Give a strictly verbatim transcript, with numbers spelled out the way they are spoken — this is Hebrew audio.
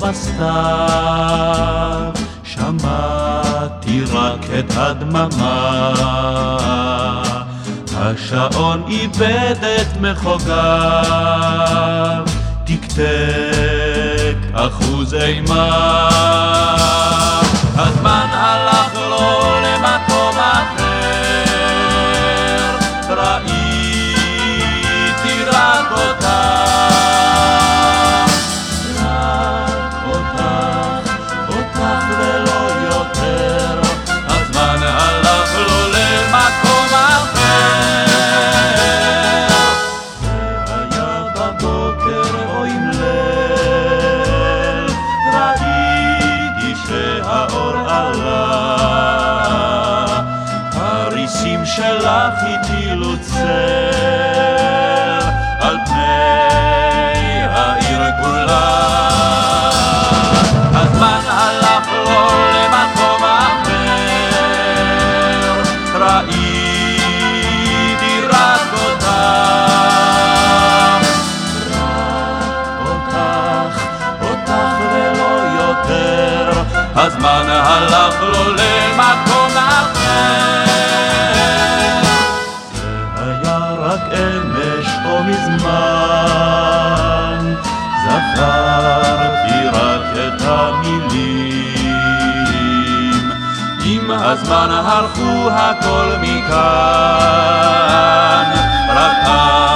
הסתיו, שמעתי רק את הדממה. השעון איבד את מחוגיו, תקתק אחוז אימה. הזמן הלך לו למקום אחר, ראיתי רק אותך, רק אותך, אותך ולא יותר. הזמן הלך לו למקום אחר, והיה בבוקר או עם ליל, ראיתי שהאור עלה, הריסים שלך הטילו צל על פני העיר כולה. הזמן הלך לו למקום אחר, ראיתי רק אותך, רק אותך, אותך ולא יותר. הזמן הלך לו למקום אחר, והיה רק אמש או מזמן, זכרתי רק את המילים. עם הזמן הלכו הכל מכאן, רק